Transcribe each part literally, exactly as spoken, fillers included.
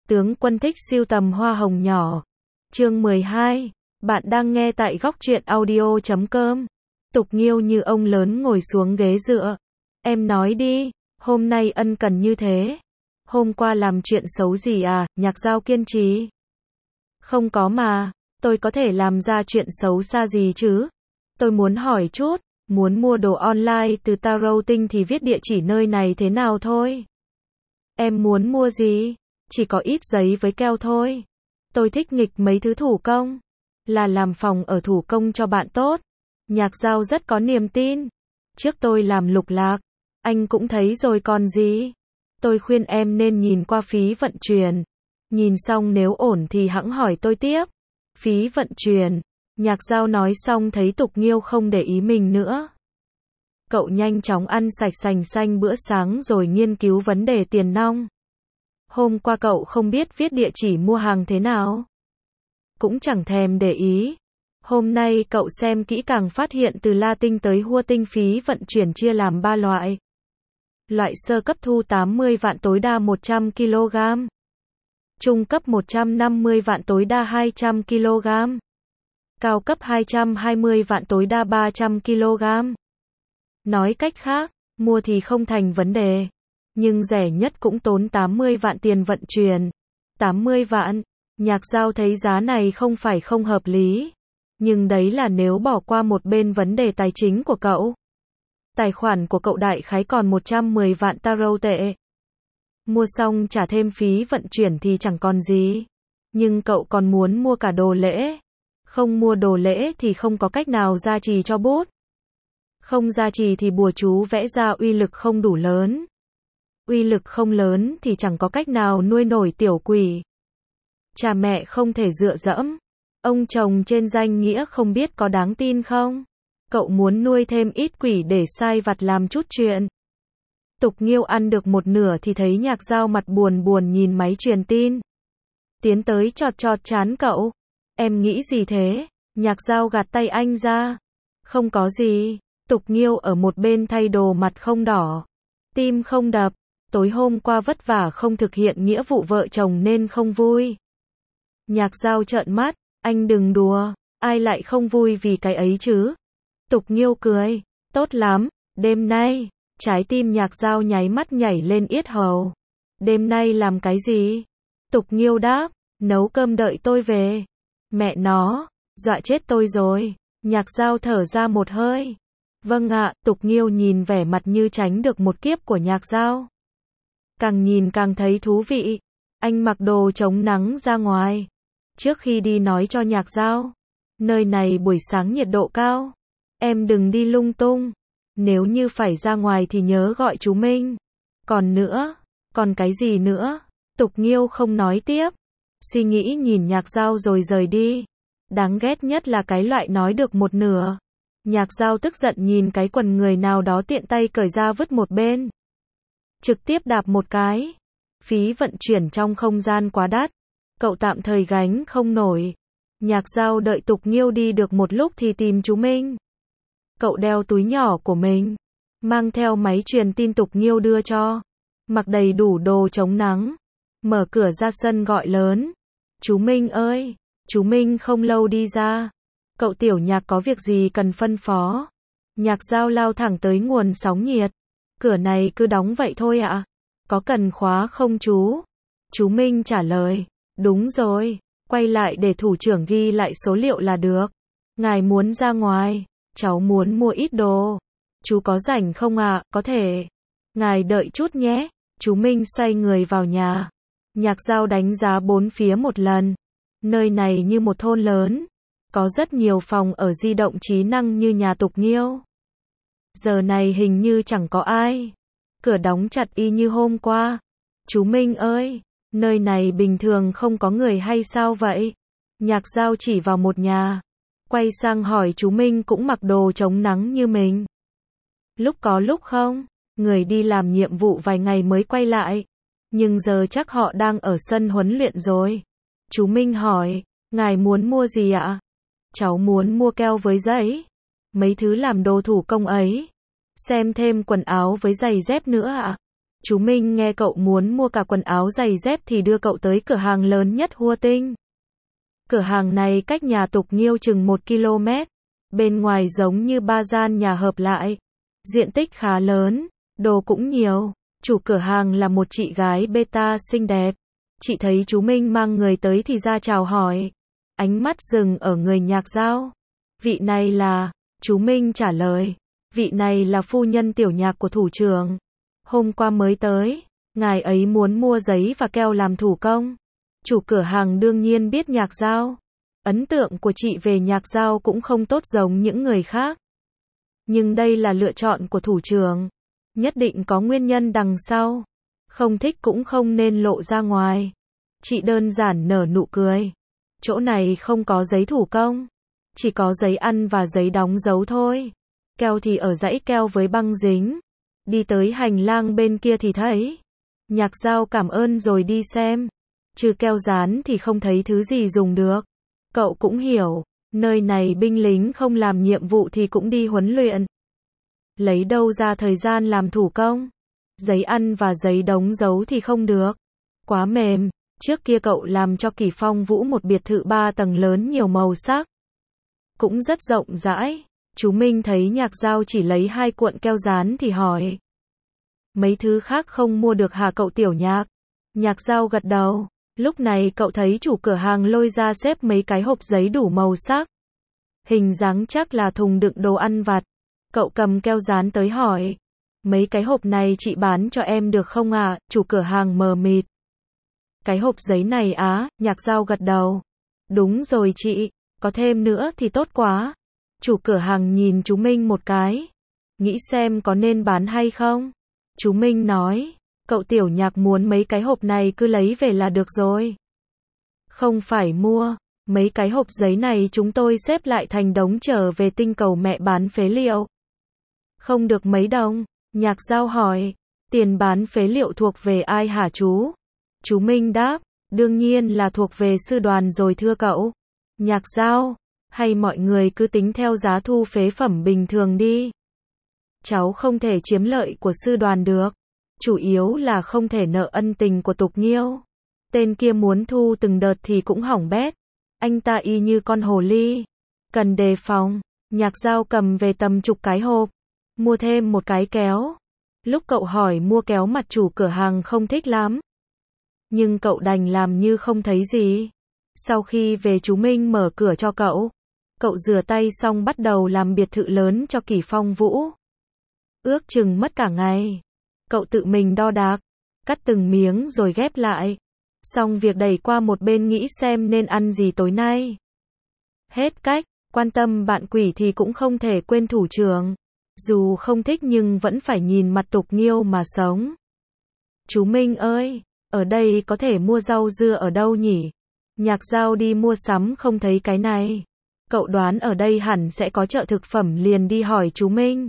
Tướng quân thích sưu tầm hoa hồng nhỏ. Chương mười hai. Bạn đang nghe tại góc truyện audio chấm com. Tục Nghiêu như ông lớn ngồi xuống ghế dựa. Em nói đi, hôm nay ân cần như thế. Hôm qua làm chuyện xấu gì à? Nhạc Dao kiên trì. Không có mà, tôi có thể làm ra chuyện xấu xa gì chứ? Tôi muốn hỏi chút, muốn mua đồ online từ Tarot Tinh thì viết địa chỉ nơi này thế nào thôi. Em muốn mua gì? Chỉ có ít giấy với keo thôi. Tôi thích nghịch mấy thứ thủ công. Là làm phòng ở thủ công cho bạn tốt. Nhạc Dao rất có niềm tin. Trước tôi làm lục lạc, anh cũng thấy rồi còn gì. Tôi khuyên em nên nhìn qua phí vận chuyển. Nhìn xong nếu ổn thì hẵng hỏi tôi tiếp. Phí vận chuyển. Nhạc Dao nói xong thấy Tục Nghiêu không để ý mình nữa. Cậu nhanh chóng ăn sạch sành xanh bữa sáng rồi nghiên cứu vấn đề tiền nong. Hôm qua cậu không biết viết địa chỉ mua hàng thế nào. Cũng chẳng thèm để ý. Hôm nay cậu xem kỹ càng phát hiện từ La Tinh tới Hua Tinh phí vận chuyển chia làm ba loại. Loại sơ cấp thu tám mươi vạn tối đa một trăm ki lô gam. Trung cấp một trăm năm mươi vạn tối đa hai trăm ki lô gam. Cao cấp hai trăm hai mươi vạn tối đa ba trăm ki lô gam. Nói cách khác, mua thì không thành vấn đề. Nhưng rẻ nhất cũng tốn tám mươi vạn tiền vận chuyển. tám mươi vạn. Nhạc Dao thấy giá này không phải không hợp lý. Nhưng đấy là nếu bỏ qua một bên vấn đề tài chính của cậu. Tài khoản của cậu đại khái còn một trăm mười vạn tarot tệ. Mua xong trả thêm phí vận chuyển thì chẳng còn gì. Nhưng cậu còn muốn mua cả đồ lễ. Không mua đồ lễ thì không có cách nào gia trì cho bút. Không gia trì thì bùa chú vẽ ra uy lực không đủ lớn. Uy lực không lớn thì chẳng có cách nào nuôi nổi tiểu quỷ. Cha mẹ không thể dựa dẫm. Ông chồng trên danh nghĩa không biết có đáng tin không? Cậu muốn nuôi thêm ít quỷ để sai vặt làm chút chuyện. Tục Nghiêu ăn được một nửa thì thấy Nhạc Dao mặt buồn buồn nhìn máy truyền tin. Tiến tới chọt chọt trán cậu. Em nghĩ gì thế? Nhạc Dao gạt tay anh ra. Không có gì. Tục Nghiêu ở một bên thay đồ mặt không đỏ. Tim không đập. Tối hôm qua vất vả không thực hiện nghĩa vụ vợ chồng nên không vui. Nhạc Dao trợn mắt. Anh đừng đùa. Ai lại không vui vì cái ấy chứ? Tục Nghiêu cười. Tốt lắm. Đêm nay. Trái tim Nhạc Dao nháy mắt nhảy lên yết hầu. Đêm nay làm cái gì? Tục Nghiêu đáp. Nấu cơm đợi tôi về. Mẹ nó. Dọa chết tôi rồi. Nhạc Dao thở ra một hơi. Vâng ạ. Tục Nghiêu nhìn vẻ mặt như tránh được một kiếp của Nhạc Dao. Càng nhìn càng thấy thú vị. Anh mặc đồ chống nắng ra ngoài. Trước khi đi nói cho Nhạc Dao. Nơi này buổi sáng nhiệt độ cao. Em đừng đi lung tung. Nếu như phải ra ngoài thì nhớ gọi chú Minh. Còn nữa. Còn cái gì nữa? Tục Nghiêu không nói tiếp. Suy nghĩ nhìn Nhạc Dao rồi rời đi. Đáng ghét nhất là cái loại nói được một nửa. Nhạc Dao tức giận nhìn cái quần người nào đó tiện tay cởi ra vứt một bên. Trực tiếp đạp một cái. Phí vận chuyển trong không gian quá đắt. Cậu tạm thời gánh không nổi. Nhạc Dao đợi Tục Nghiêu đi được một lúc thì tìm chú Minh. Cậu đeo túi nhỏ của mình. Mang theo máy truyền tin Tục Nghiêu đưa cho. Mặc đầy đủ đồ chống nắng. Mở cửa ra sân gọi lớn. Chú Minh ơi. Chú Minh không lâu đi ra. Cậu tiểu Nhạc có việc gì cần phân phó? Nhạc Dao lao thẳng tới nguồn sóng nhiệt. Cửa này cứ đóng vậy thôi ạ. Có cần khóa không chú? Chú Minh trả lời. Đúng rồi. Quay lại để thủ trưởng ghi lại số liệu là được. Ngài muốn ra ngoài. Cháu muốn mua ít đồ. Chú có rảnh không ạ? Có thể. Ngài đợi chút nhé. Chú Minh xoay người vào nhà. Nhạc Dao đánh giá bốn phía một lần. Nơi này như một thôn lớn. Có rất nhiều phòng ở di động trí năng như nhà Tục Nghiêu. Giờ này hình như chẳng có ai. Cửa đóng chặt y như hôm qua. Chú Minh ơi, nơi này bình thường không có người hay sao vậy? Nhạc Dao chỉ vào một nhà. Quay sang hỏi chú Minh cũng mặc đồ chống nắng như mình. Lúc có lúc không, người đi làm nhiệm vụ vài ngày mới quay lại. Nhưng giờ chắc họ đang ở sân huấn luyện rồi. Chú Minh hỏi, ngài muốn mua gì ạ? Cháu muốn mua keo với giấy. Mấy thứ làm đồ thủ công ấy. Xem thêm quần áo với giày dép nữa ạ. Chú Minh nghe cậu muốn mua cả quần áo giày dép thì đưa cậu tới cửa hàng lớn nhất Hua Tinh. Cửa hàng này cách nhà Tục Nghiêu chừng một ki lô mét. Bên ngoài giống như ba gian nhà hợp lại. Diện tích khá lớn, đồ cũng nhiều. Chủ cửa hàng là một chị gái beta xinh đẹp. Chị thấy chú Minh mang người tới thì ra chào hỏi. Ánh mắt dừng ở người Nhạc Dao. Vị này là, chú Minh trả lời. Vị này là phu nhân tiểu Nhạc của thủ trưởng. Hôm qua mới tới, ngài ấy muốn mua giấy và keo làm thủ công. Chủ cửa hàng đương nhiên biết Nhạc Dao. Ấn tượng của chị về Nhạc Dao cũng không tốt giống những người khác. Nhưng đây là lựa chọn của thủ trưởng. Nhất định có nguyên nhân đằng sau. Không thích cũng không nên lộ ra ngoài. Chị đơn giản nở nụ cười. Chỗ này không có giấy thủ công. Chỉ có giấy ăn và giấy đóng dấu thôi. Keo thì ở dãy keo với băng dính. Đi tới hành lang bên kia thì thấy. Nhạc Dao cảm ơn rồi đi xem. Trừ keo dán thì không thấy thứ gì dùng được. Cậu cũng hiểu. Nơi này binh lính không làm nhiệm vụ thì cũng đi huấn luyện. Lấy đâu ra thời gian làm thủ công. Giấy ăn và giấy đóng dấu thì không được. Quá mềm. Trước kia cậu làm cho Kỷ Phong Vũ một biệt thự ba tầng lớn nhiều màu sắc. Cũng rất rộng rãi. Chú Minh thấy Nhạc Dao chỉ lấy hai cuộn keo dán thì hỏi. Mấy thứ khác không mua được hả cậu tiểu Nhạc? Nhạc Dao gật đầu. Lúc này cậu thấy chủ cửa hàng lôi ra xếp mấy cái hộp giấy đủ màu sắc. Hình dáng chắc là thùng đựng đồ ăn vặt. Cậu cầm keo dán tới hỏi. Mấy cái hộp này chị bán cho em được không ạ? À? Chủ cửa hàng mờ mịt. Cái hộp giấy này á, Nhạc Dao gật đầu. Đúng rồi chị, có thêm nữa thì tốt quá. Chủ cửa hàng nhìn chú Minh một cái. Nghĩ xem có nên bán hay không? Chú Minh nói, cậu tiểu Nhạc muốn mấy cái hộp này cứ lấy về là được rồi. Không phải mua, mấy cái hộp giấy này chúng tôi xếp lại thành đống trở về tinh cầu mẹ bán phế liệu. Không được mấy đồng, Nhạc Dao hỏi, tiền bán phế liệu thuộc về ai hả chú? Chú Minh đáp, đương nhiên là thuộc về sư đoàn rồi thưa cậu. Nhạc Dao, hay mọi người cứ tính theo giá thu phế phẩm bình thường đi. Cháu không thể chiếm lợi của sư đoàn được. Chủ yếu là không thể nợ ân tình của Tục Nghiêu. Tên kia muốn thu từng đợt thì cũng hỏng bét. Anh ta y như con hồ ly. Cần đề phòng. Nhạc Dao cầm về tầm chục cái hộp. Mua thêm một cái kéo. Lúc cậu hỏi mua kéo mặt chủ cửa hàng không thích lắm. Nhưng cậu đành làm như không thấy gì. Sau khi về chú Minh mở cửa cho cậu. Cậu rửa tay xong bắt đầu làm biệt thự lớn cho Kỷ Phong Vũ. Ước chừng mất cả ngày. Cậu tự mình đo đạc. Cắt từng miếng rồi ghép lại. Xong việc đẩy qua một bên nghĩ xem nên ăn gì tối nay. Hết cách. Quan tâm bạn quỷ thì cũng không thể quên thủ trưởng. Dù không thích nhưng vẫn phải nhìn mặt Tục Nghiêu mà sống. Chú Minh ơi, ở đây có thể mua rau dưa ở đâu nhỉ? Nhạc Dao đi mua sắm không thấy cái này. Cậu đoán ở đây hẳn sẽ có chợ thực phẩm liền đi hỏi chú Minh.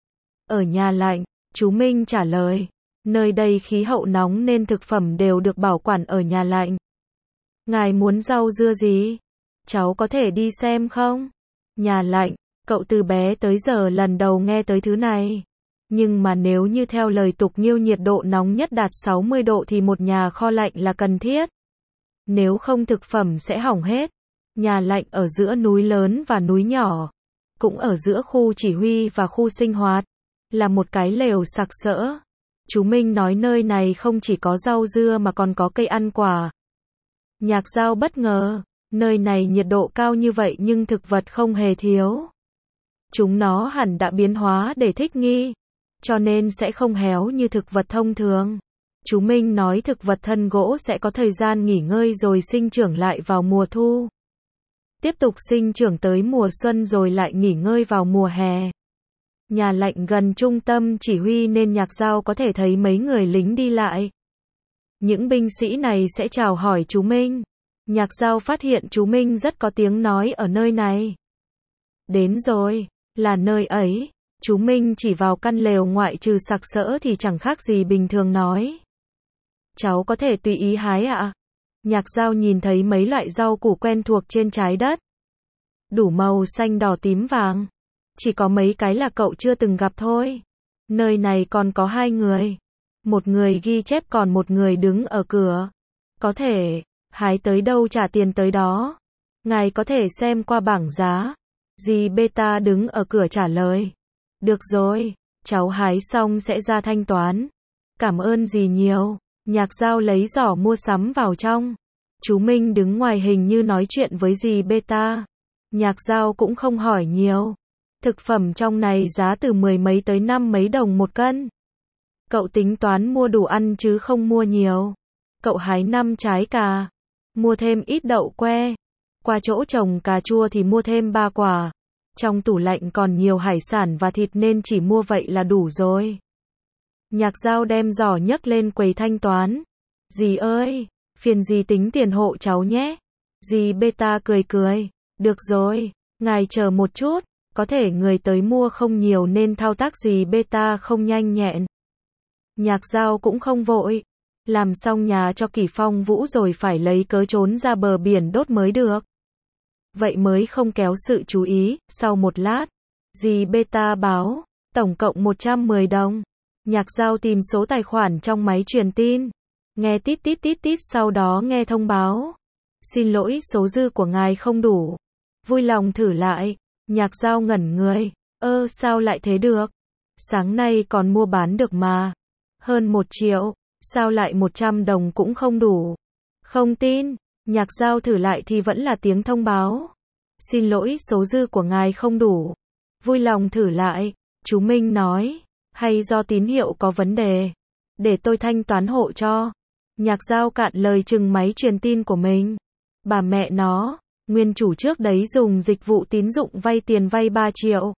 Ở nhà lạnh, chú Minh trả lời. Nơi đây khí hậu nóng nên thực phẩm đều được bảo quản ở nhà lạnh. Ngài muốn rau dưa gì? Cháu có thể đi xem không? Nhà lạnh, cậu từ bé tới giờ lần đầu nghe tới thứ này. Nhưng mà nếu như theo lời Tục Nghiêu nhiệt độ nóng nhất đạt sáu mươi độ thì một nhà kho lạnh là cần thiết. Nếu không thực phẩm sẽ hỏng hết. Nhà lạnh ở giữa núi lớn và núi nhỏ. Cũng ở giữa khu chỉ huy và khu sinh hoạt. Là một cái lều sặc sỡ. Chú Minh nói nơi này không chỉ có rau dưa mà còn có cây ăn quả. Nhạc Dao bất ngờ. Nơi này nhiệt độ cao như vậy nhưng thực vật không hề thiếu. Chúng nó hẳn đã biến hóa để thích nghi. Cho nên sẽ không héo như thực vật thông thường. Chú Minh nói thực vật thân gỗ sẽ có thời gian nghỉ ngơi rồi sinh trưởng lại vào mùa thu. Tiếp tục sinh trưởng tới mùa xuân rồi lại nghỉ ngơi vào mùa hè. Nhà lạnh gần trung tâm chỉ huy nên Nhạc Dao có thể thấy mấy người lính đi lại. Những binh sĩ này sẽ chào hỏi chú Minh. Nhạc Dao phát hiện chú Minh rất có tiếng nói ở nơi này. Đến rồi, là nơi ấy. Chú Minh chỉ vào căn lều ngoại trừ sặc sỡ thì chẳng khác gì bình thường nói. Cháu có thể tùy ý hái ạ? À? Nhạc Dao nhìn thấy mấy loại rau củ quen thuộc trên trái đất. Đủ màu xanh đỏ tím vàng. Chỉ có mấy cái là cậu chưa từng gặp thôi. Nơi này còn có hai người. Một người ghi chép còn một người đứng ở cửa. Có thể, hái tới đâu trả tiền tới đó. Ngài có thể xem qua bảng giá. Dì Beta đứng ở cửa trả lời. Được rồi, cháu hái xong sẽ ra thanh toán. Cảm ơn dì nhiều. Nhạc Dao lấy giỏ mua sắm vào trong. Chú Minh đứng ngoài hình như nói chuyện với dì Beta. Nhạc Dao cũng không hỏi nhiều. Thực phẩm trong này giá từ mười mấy tới năm mấy đồng một cân. Cậu tính toán mua đủ ăn chứ không mua nhiều. Cậu hái năm trái cà. Mua thêm ít đậu que. Qua chỗ trồng cà chua thì mua thêm ba quả. Trong tủ lạnh còn nhiều hải sản và thịt nên chỉ mua vậy là đủ rồi. Nhạc Dao đem giỏ nhấc lên quầy thanh toán. Dì ơi, phiền dì tính tiền hộ cháu nhé. Dì Beta cười cười. Được rồi, ngài chờ một chút. Có thể người tới mua không nhiều nên thao tác dì Beta không nhanh nhẹn. Nhạc Dao cũng không vội. Làm xong nhà cho Kỷ Phong Vũ rồi phải lấy cớ trốn ra bờ biển đốt mới được. Vậy mới không kéo sự chú ý. Sau một lát, dì Beta báo, tổng cộng một trăm mười đồng. Nhạc Dao tìm số tài khoản trong máy truyền tin. Nghe tít tít tít tít sau đó nghe thông báo. Xin lỗi, số dư của ngài không đủ. Vui lòng thử lại. Nhạc Dao ngẩn người. Ơ sao lại thế được? Sáng nay còn mua bán được mà. Hơn một triệu. Sao lại một trăm đồng cũng không đủ? Không tin. Nhạc Dao thử lại thì vẫn là tiếng thông báo. Xin lỗi, số dư của ngài không đủ. Vui lòng thử lại. Chú Minh nói. Hay do tín hiệu có vấn đề? Để tôi thanh toán hộ cho. Nhạc Dao cạn lời chừng máy truyền tin của mình. Bà mẹ nó, nguyên chủ trước đấy dùng dịch vụ tín dụng vay tiền vay ba triệu.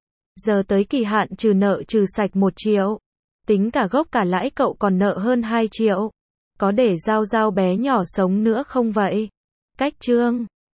Giờ tới kỳ hạn trừ nợ trừ sạch một triệu. Tính cả gốc cả lãi cậu còn nợ hơn hai triệu. Có để Dao Dao bé nhỏ sống nữa không vậy? Cách chương